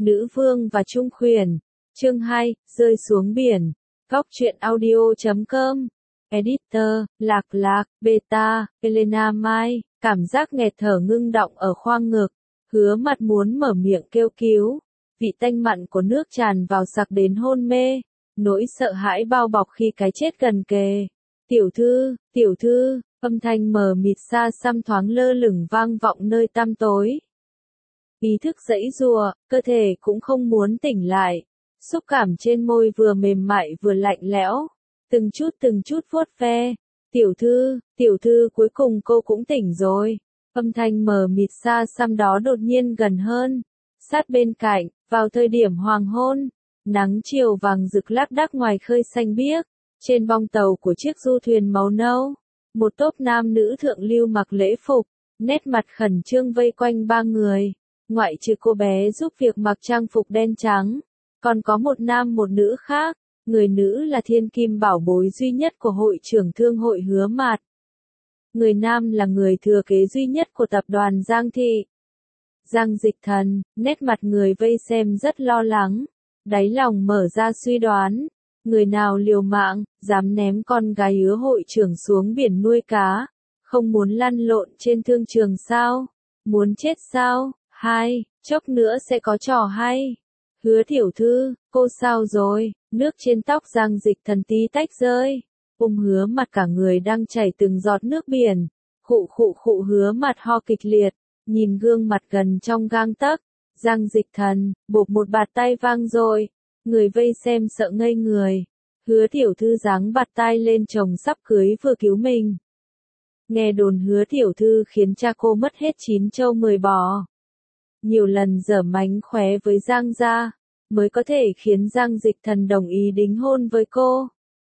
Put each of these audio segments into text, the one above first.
Nữ vương và trung khuyển. Chương 2, rơi xuống biển. Góc truyện audio.com. Editor, Lạc Lạc, Beta, Elena Mai. Cảm giác nghẹt thở ngưng đọng ở khoang ngực. Hứa Mặt muốn mở miệng kêu cứu. Vị tanh mặn của nước tràn vào sặc đến hôn mê. Nỗi sợ hãi bao bọc khi cái chết gần kề. Tiểu thư, âm thanh mờ mịt xa xăm thoáng lơ lửng vang vọng nơi tăm tối. Ý thức giãy giụa, cơ thể cũng không muốn tỉnh lại. Xúc cảm trên môi vừa mềm mại vừa lạnh lẽo. Từng chút vuốt ve. Tiểu thư cuối cùng cô cũng tỉnh rồi. Âm thanh mờ mịt xa xăm đó đột nhiên gần hơn. Sát bên cạnh, vào thời điểm hoàng hôn. Nắng chiều vàng rực lác đác ngoài khơi xanh biếc. Trên bong tàu của chiếc du thuyền màu nâu. Một tốp nam nữ thượng lưu mặc lễ phục. Nét mặt khẩn trương vây quanh ba người. Ngoại trừ cô bé giúp việc mặc trang phục đen trắng. Còn có một nam một nữ khác. Người nữ là thiên kim bảo bối duy nhất của hội trưởng thương hội Hứa Mạt. Người nam là người thừa kế duy nhất của tập đoàn Giang Thị. Giang Dịch Thần, nét mặt người vây xem rất lo lắng. Đáy lòng mở ra suy đoán. Người nào liều mạng, dám ném con gái Hứa hội trưởng xuống biển nuôi cá. Không muốn lăn lộn trên thương trường sao? Muốn chết sao? Chốc nữa sẽ có trò hay. Hứa tiểu thư, cô sao rồi? Nước trên tóc Giang Dịch Thần tí tách rơi. Hứa Mặt cả người đang chảy từng giọt nước biển. Khụ Hứa Mặt ho kịch liệt. Nhìn gương mặt gần trong gang tấc. Giang Dịch Thần, bộp một bạt tay vang rồi. Người vây xem sợ ngây người. Hứa tiểu thư giáng bạt tai lên chồng sắp cưới vừa cứu mình. Nghe đồn Hứa tiểu thư khiến cha cô mất hết 9 trâu 10 bò. Nhiều lần giở mánh khóe với Giang gia, mới có thể khiến Giang Dịch Thần đồng ý đính hôn với cô.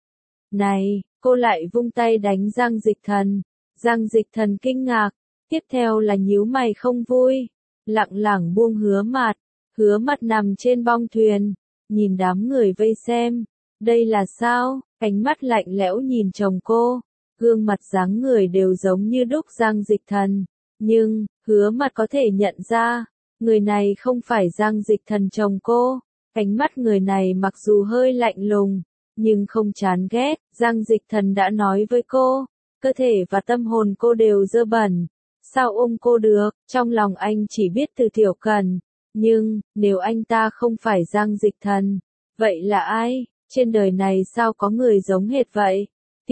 Này, cô lại vung tay đánh Giang Dịch Thần. Giang Dịch Thần kinh ngạc, tiếp theo là nhíu mày không vui, lặng lảng buông Hứa Mặt. Hứa Mặt nằm trên bong thuyền, nhìn đám người vây xem. Đây là sao? Ánh mắt lạnh lẽo nhìn chồng cô, gương mặt dáng người đều giống như đúc Giang Dịch Thần. Nhưng, Hứa Mặt có thể nhận ra, người này không phải Giang Dịch Thần chồng cô. Ánh mắt người này mặc dù hơi lạnh lùng, nhưng không chán ghét. Giang Dịch Thần đã nói với cô, cơ thể và tâm hồn cô đều dơ bẩn. Sao ôm cô được? Trong lòng anh chỉ biết Từ Tiểu Cần. Nhưng, nếu anh ta không phải Giang Dịch Thần, vậy là ai? Trên đời này sao có người giống hệt vậy?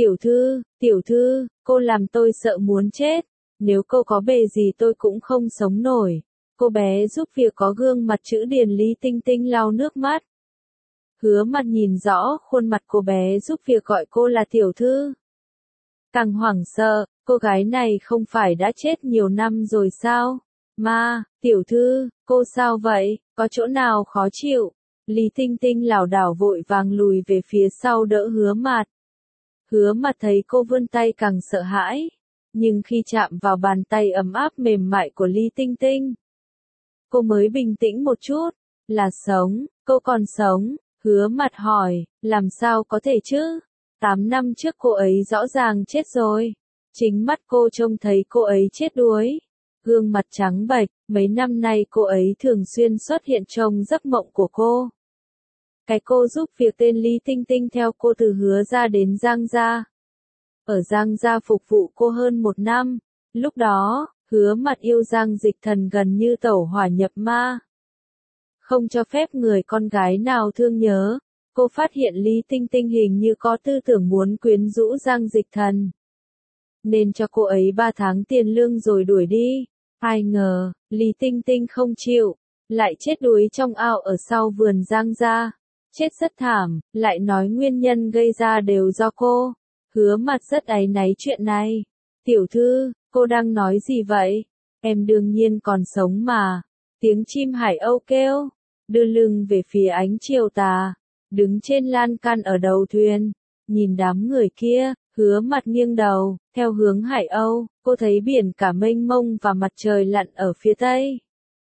Tiểu thư, cô làm tôi sợ muốn chết. Nếu cô có bề gì tôi cũng không sống nổi. Cô bé giúp việc có gương mặt chữ điển Lý Tinh Tinh lau nước mắt. Hứa Mặt nhìn rõ khuôn mặt cô bé giúp việc gọi cô là tiểu thư. Càng hoảng sợ, cô gái này không phải đã chết nhiều năm rồi sao? Tiểu thư, cô sao vậy? Có chỗ nào khó chịu? Lý Tinh Tinh lảo đảo vội vàng lùi về phía sau đỡ Hứa Mặt. Hứa Mặt thấy cô vươn tay càng sợ hãi. Nhưng khi chạm vào bàn tay ấm áp mềm mại của Lý Tinh Tinh, cô mới bình tĩnh một chút. Là sống, cô còn sống. Hứa Mặt hỏi, làm sao có thể chứ? 8 năm trước cô ấy rõ ràng chết rồi. Chính mắt cô trông thấy cô ấy chết đuối. Gương mặt trắng bệch, mấy năm nay cô ấy thường xuyên xuất hiện trong giấc mộng của cô. Cái cô giúp việc tên Lý Tinh Tinh theo cô từ Hứa gia đến Giang gia. Ở Giang gia phục vụ cô hơn 1 năm. Lúc đó, Hứa Mặt yêu Giang Dịch Thần gần như tẩu hỏa nhập ma. Không cho phép người con gái nào thương nhớ. Cô phát hiện Lý Tinh Tinh hình như có tư tưởng muốn quyến rũ Giang Dịch Thần. Nên cho cô ấy 3 tháng tiền lương rồi đuổi đi. Ai ngờ, Lý Tinh Tinh không chịu. Lại chết đuối trong ao ở sau vườn Giang gia. Chết rất thảm, lại nói nguyên nhân gây ra đều do cô. Hứa Mặt rất áy náy chuyện này. Tiểu thư, cô đang nói gì vậy? Em đương nhiên còn sống mà. Tiếng chim hải âu kêu, đưa lưng về phía ánh chiều tà, đứng trên lan can ở đầu thuyền, nhìn đám người kia. Hứa Mặt nghiêng đầu, theo hướng hải âu, cô thấy biển cả mênh mông và mặt trời lặn ở phía tây.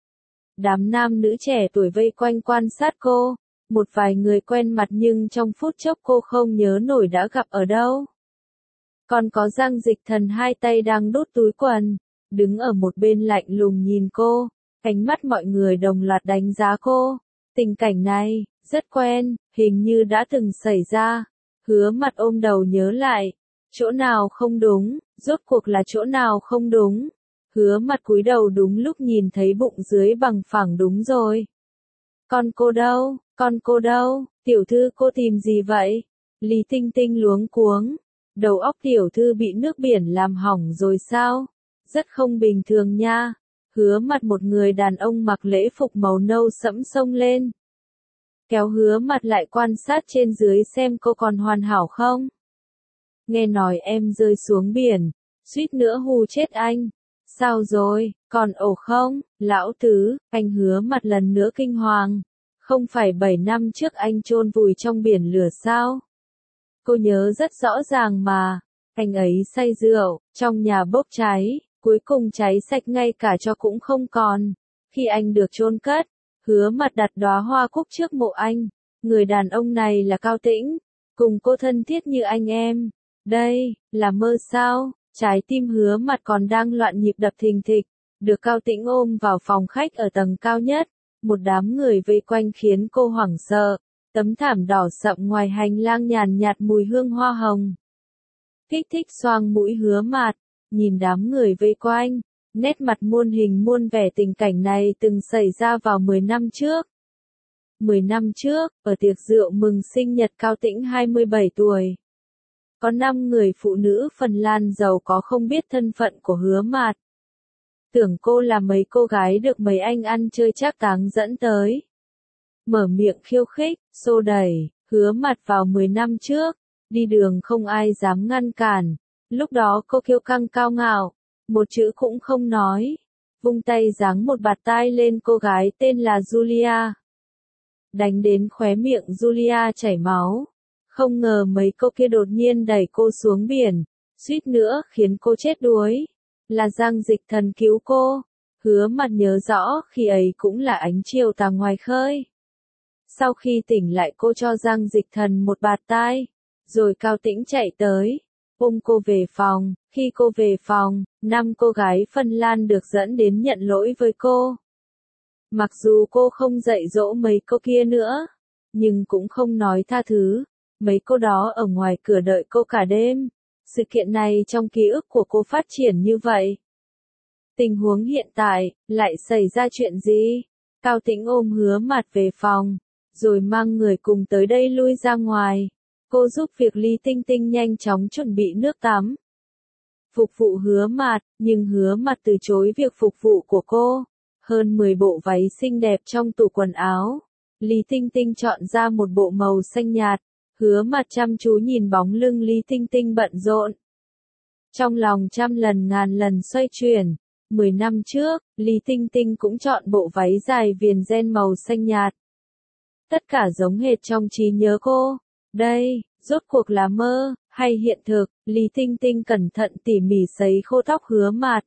Đám nam nữ trẻ tuổi vây quanh quan sát cô, một vài người quen mặt nhưng trong phút chốc cô không nhớ nổi đã gặp ở đâu. Còn có Giang Dịch Thần hai tay đang đút túi quần, đứng ở một bên lạnh lùng nhìn cô. Ánh mắt mọi người đồng loạt đánh giá cô. Tình cảnh này, rất quen, hình như đã từng xảy ra. Hứa Mặt ôm đầu nhớ lại. Chỗ nào không đúng, rốt cuộc là chỗ nào không đúng. Hứa Mặt cúi đầu đúng lúc nhìn thấy bụng dưới bằng phẳng đúng rồi. Con cô đâu, tiểu thư cô tìm gì vậy? Lý Tinh Tinh luống cuống. Đầu óc tiểu thư bị nước biển làm hỏng rồi sao? Rất không bình thường nha. Hứa Mặt một người đàn ông mặc lễ phục màu nâu sẫm xông lên. Kéo Hứa Mặt lại quan sát trên dưới xem cô còn hoàn hảo không. Nghe nói em rơi xuống biển, suýt nữa hù chết anh. Sao rồi, còn ổn không, lão tứ, anh Hứa Mặt lần nữa kinh hoàng. Không phải 7 năm trước anh chôn vùi trong biển lửa sao? Cô nhớ rất rõ ràng mà, anh ấy say rượu, trong nhà bốc cháy, cuối cùng cháy sạch ngay cả tro cũng không còn. Khi anh được chôn cất, Hứa Mặt đặt đóa hoa cúc trước mộ anh. Người đàn ông này là Cao Tĩnh, cùng cô thân thiết như anh em. Đây, là mơ sao? Trái tim Hứa Mặt còn đang loạn nhịp đập thình thịch, được Cao Tĩnh ôm vào phòng khách ở tầng cao nhất. Một đám người vây quanh khiến cô hoảng sợ. Tấm thảm đỏ sậm ngoài hành lang nhàn nhạt mùi hương hoa hồng. Kích thích xoang mũi Hứa Mặt, nhìn đám người vây quanh, nét mặt muôn hình muôn vẻ. Tình cảnh này từng xảy ra vào 10 năm trước. 10 năm trước, ở tiệc rượu mừng sinh nhật Cao Tĩnh 27 tuổi. Có 5 người phụ nữ Phần Lan giàu có không biết thân phận của Hứa Mặt. Tưởng cô là mấy cô gái được mấy anh ăn chơi trác táng dẫn tới. Mở miệng khiêu khích, xô đẩy, Hứa Mặt vào 10 năm trước. Đi đường không ai dám ngăn cản. Lúc đó cô kiêu căng cao ngạo, một chữ cũng không nói. Vung tay giáng một bạt tai lên cô gái tên là Julia. Đánh đến khóe miệng Julia chảy máu. Không ngờ mấy cô kia đột nhiên đẩy cô xuống biển, suýt nữa khiến cô chết đuối. Là Giang Dịch Thần cứu cô. Hứa Mặt nhớ rõ khi ấy cũng là ánh chiều tà ngoài khơi. Sau khi tỉnh lại cô cho Giang Dịch Thần một bạt tai, rồi Cao Tĩnh chạy tới, ôm cô về phòng. Khi cô về phòng, 5 cô gái Phần Lan được dẫn đến nhận lỗi với cô. Mặc dù cô không dạy dỗ mấy cô kia nữa, nhưng cũng không nói tha thứ. Mấy cô đó ở ngoài cửa đợi cô cả đêm. Sự kiện này trong ký ức của cô phát triển như vậy. Tình huống hiện tại, lại xảy ra chuyện gì? Cao Tĩnh ôm Hứa Mặt về phòng, rồi mang người cùng tới đây lui ra ngoài. Cô giúp việc Lý Tinh Tinh nhanh chóng chuẩn bị nước tắm. Phục vụ Hứa Mặt, nhưng Hứa Mặt từ chối việc phục vụ của cô. Hơn 10 bộ váy xinh đẹp trong tủ quần áo. Lý Tinh Tinh chọn ra một bộ màu xanh nhạt. Hứa Mặt chăm chú nhìn bóng lưng Lý Tinh Tinh bận rộn. Trong lòng trăm lần ngàn lần xoay chuyển. 10 năm trước, Lý Tinh Tinh cũng chọn bộ váy dài viền ren màu xanh nhạt. Tất cả giống hệt trong trí nhớ cô. Đây, rốt cuộc là mơ, hay hiện thực? Lý Tinh Tinh cẩn thận tỉ mỉ sấy khô tóc Hứa Mặt.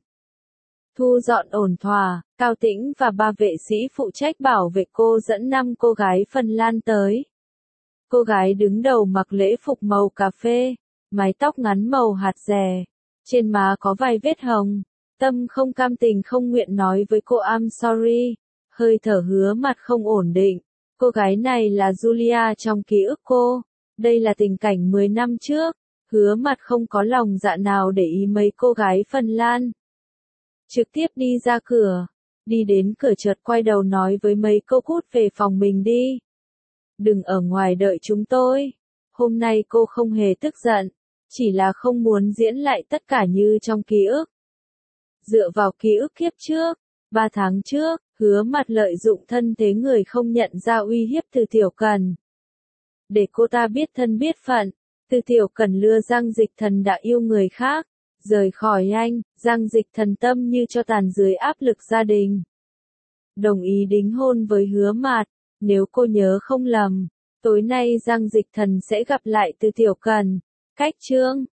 Thu dọn ổn thỏa, Cao Tĩnh và 3 vệ sĩ phụ trách bảo vệ cô dẫn 5 cô gái Phần Lan tới. Cô gái đứng đầu mặc lễ phục màu cà phê, mái tóc ngắn màu hạt dẻ, trên má có vài vết hồng. Tâm không cam tình không nguyện nói với cô I'm sorry. Hơi thở Hứa Mặt không ổn định. Cô gái này là Julia trong ký ức cô. Đây là tình cảnh 10 năm trước. Hứa Mặt không có lòng dạ nào để ý mấy cô gái Phần Lan. Trực tiếp đi ra cửa. Đi đến cửa chợt quay đầu nói với mấy cô cút về phòng mình đi. Đừng ở ngoài đợi chúng tôi. Hôm nay cô không hề tức giận. Chỉ là không muốn diễn lại tất cả như trong ký ức. Dựa vào ký ức kiếp trước, 3 tháng trước, Hứa Mặt lợi dụng thân thế người không nhận ra uy hiếp Từ Tiểu Cần. Để cô ta biết thân biết phận, Từ Tiểu Cần lừa Giang Dịch Thần đã yêu người khác, rời khỏi anh. Giang Dịch Thần tâm như cho tàn dưới áp lực gia đình. Đồng ý đính hôn với Hứa Mặt. Nếu cô nhớ không lầm, tối nay Giang Dịch Thần sẽ gặp lại Từ Tiểu Cần. Cách chương